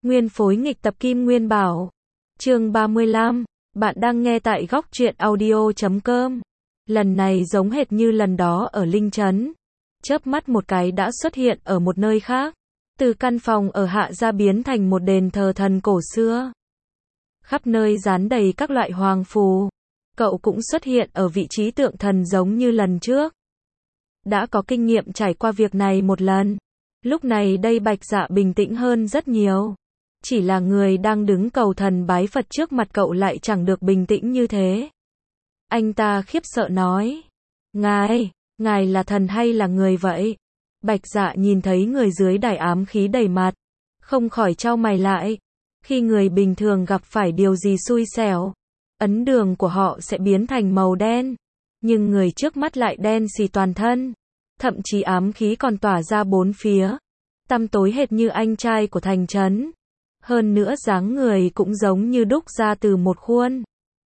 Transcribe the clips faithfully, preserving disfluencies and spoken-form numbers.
Nguyên phối nghịch tập Kim Nguyên Bảo. Chương ba mươi lăm. Bạn đang nghe tại góc truyện audio chấm com. Lần này giống hệt như lần đó ở Linh Trấn. Chớp mắt một cái đã xuất hiện ở một nơi khác. Từ căn phòng ở Hạ Gia biến thành một đền thờ thần cổ xưa. Khắp nơi dán đầy các loại hoàng phù. Cậu cũng xuất hiện ở vị trí tượng thần giống như lần trước. Đã có kinh nghiệm trải qua việc này một lần. Lúc này đây Bạch Dạ bình tĩnh hơn rất nhiều. Chỉ là người đang đứng cầu thần bái Phật trước mặt cậu lại chẳng được bình tĩnh như thế. Anh ta khiếp sợ nói. Ngài, ngài là thần hay là người vậy? Bạch Dạ nhìn thấy người dưới đài ám khí đầy mặt. Không khỏi chau mày lại. Khi người bình thường gặp phải điều gì xui xẻo, ấn đường của họ sẽ biến thành màu đen. Nhưng người trước mắt lại đen xì toàn thân. Thậm chí ám khí còn tỏa ra bốn phía. Tăm tối hệt như anh trai của thành trấn. Hơn nữa dáng người cũng giống như đúc ra từ một khuôn.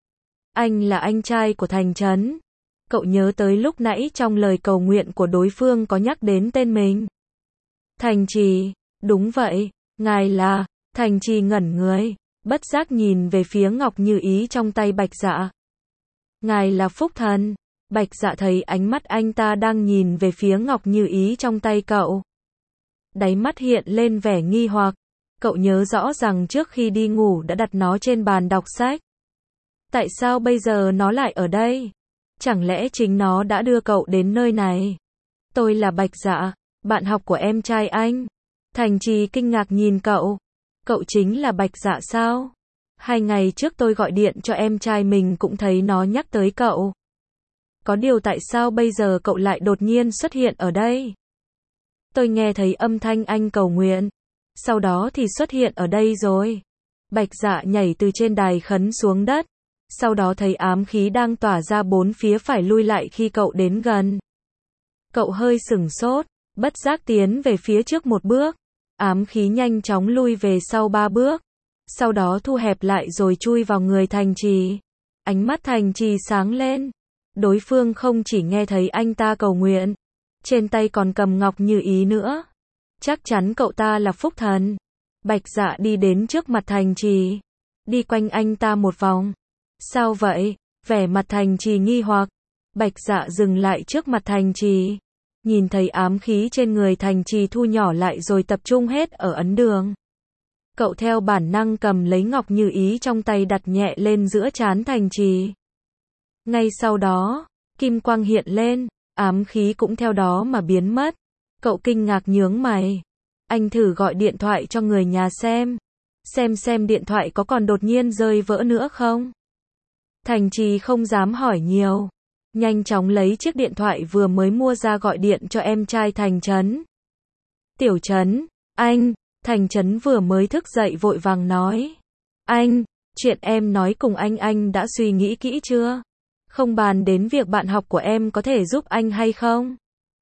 Anh là anh trai của thành trấn. Cậu nhớ tới lúc nãy trong lời cầu nguyện của đối phương có nhắc đến tên mình. Thành Trì, đúng vậy, ngài là. Thành Trì ngẩn người, bất giác nhìn về phía ngọc như ý trong tay Bạch Dạ. Ngài là Phúc Thần. Bạch Dạ thấy ánh mắt anh ta đang nhìn về phía ngọc như ý trong tay cậu. Đáy mắt hiện lên vẻ nghi hoặc. Cậu nhớ rõ rằng trước khi đi ngủ đã đặt nó trên bàn đọc sách. Tại sao bây giờ nó lại ở đây? Chẳng lẽ chính nó đã đưa cậu đến nơi này? Tôi là Bạch Dạ, bạn học của em trai anh. Thành Trì kinh ngạc nhìn cậu. Cậu chính là Bạch Dạ sao? Hai ngày trước tôi gọi điện cho em trai mình cũng thấy nó nhắc tới cậu. Có điều tại sao bây giờ cậu lại đột nhiên xuất hiện ở đây? Tôi nghe thấy âm thanh anh cầu nguyện. Sau đó thì xuất hiện ở đây rồi. Bạch Dạ nhảy từ trên đài khấn xuống đất. Sau đó thấy ám khí đang tỏa ra bốn phía phải lui lại khi cậu đến gần. Cậu hơi sửng sốt, bất giác tiến về phía trước một bước. Ám khí nhanh chóng lui về sau ba bước. Sau đó thu hẹp lại rồi chui vào người Thành Trì. Ánh mắt Thành Trì sáng lên. Đối phương không chỉ nghe thấy anh ta cầu nguyện, trên tay còn cầm ngọc như ý nữa. Chắc chắn cậu ta là Phúc Thần. Bạch Dạ đi đến trước mặt Thành Trì. Đi quanh anh ta một vòng. Sao vậy? Vẻ mặt Thành Trì nghi hoặc. Bạch Dạ dừng lại trước mặt Thành Trì. Nhìn thấy ám khí trên người Thành Trì thu nhỏ lại rồi tập trung hết ở ấn đường. Cậu theo bản năng cầm lấy ngọc như ý trong tay đặt nhẹ lên giữa trán Thành Trì. Ngay sau đó, kim quang hiện lên, ám khí cũng theo đó mà biến mất. Cậu kinh ngạc nhướng mày. Anh thử gọi điện thoại cho người nhà xem. Xem xem điện thoại có còn đột nhiên rơi vỡ nữa không? Thành Trì không dám hỏi nhiều. Nhanh chóng lấy chiếc điện thoại vừa mới mua ra gọi điện cho em trai Thành Trấn. Tiểu Trấn, anh, Thành Trấn vừa mới thức dậy vội vàng nói. Anh, chuyện em nói cùng anh anh đã suy nghĩ kỹ chưa? Không bàn đến việc bạn học của em có thể giúp anh hay không?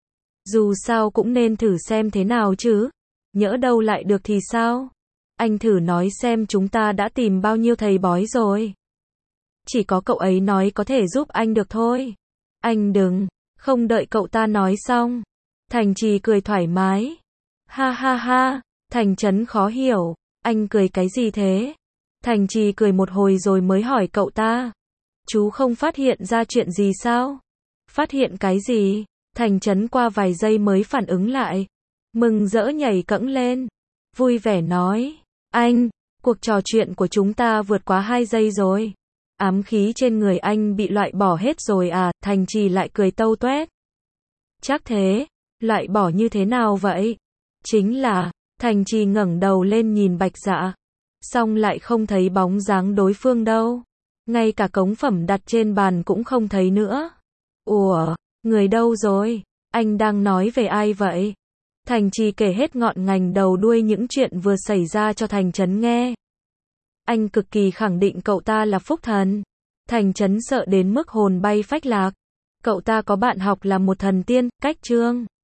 Dù sao cũng nên thử xem thế nào chứ. Nhỡ đâu lại được thì sao? Anh thử nói xem chúng ta đã tìm bao nhiêu thầy bói rồi. Chỉ có cậu ấy nói có thể giúp anh được thôi. Anh đừng, không đợi cậu ta nói xong. Thành Trì cười thoải mái. Ha ha ha, Thành Trấn khó hiểu. Anh cười cái gì thế? Thành Trì cười một hồi rồi mới hỏi cậu ta. Chú không phát hiện ra chuyện gì sao? Phát hiện cái gì? Thành Trấn qua vài giây mới phản ứng lại. Mừng rỡ nhảy cẫng lên. Vui vẻ nói. Anh, cuộc trò chuyện của chúng ta vượt quá hai giây rồi. Ám khí trên người anh bị loại bỏ hết rồi à? Thành Trì lại cười tâu tuét. Chắc thế, loại bỏ như thế nào vậy? Chính là, Thành Trì ngẩng đầu lên nhìn Bạch Dạ. Xong lại không thấy bóng dáng đối phương đâu. Ngay cả cống phẩm đặt trên bàn cũng không thấy nữa. Ủa, người đâu rồi? Anh đang nói về ai vậy? Thành Trì kể hết ngọn ngành đầu đuôi những chuyện vừa xảy ra cho Thành Trấn nghe. Anh cực kỳ khẳng định cậu ta là Phúc Thần. Thành Trấn sợ đến mức hồn bay phách lạc. Cậu ta có bạn học là một thần tiên, Cách Trương.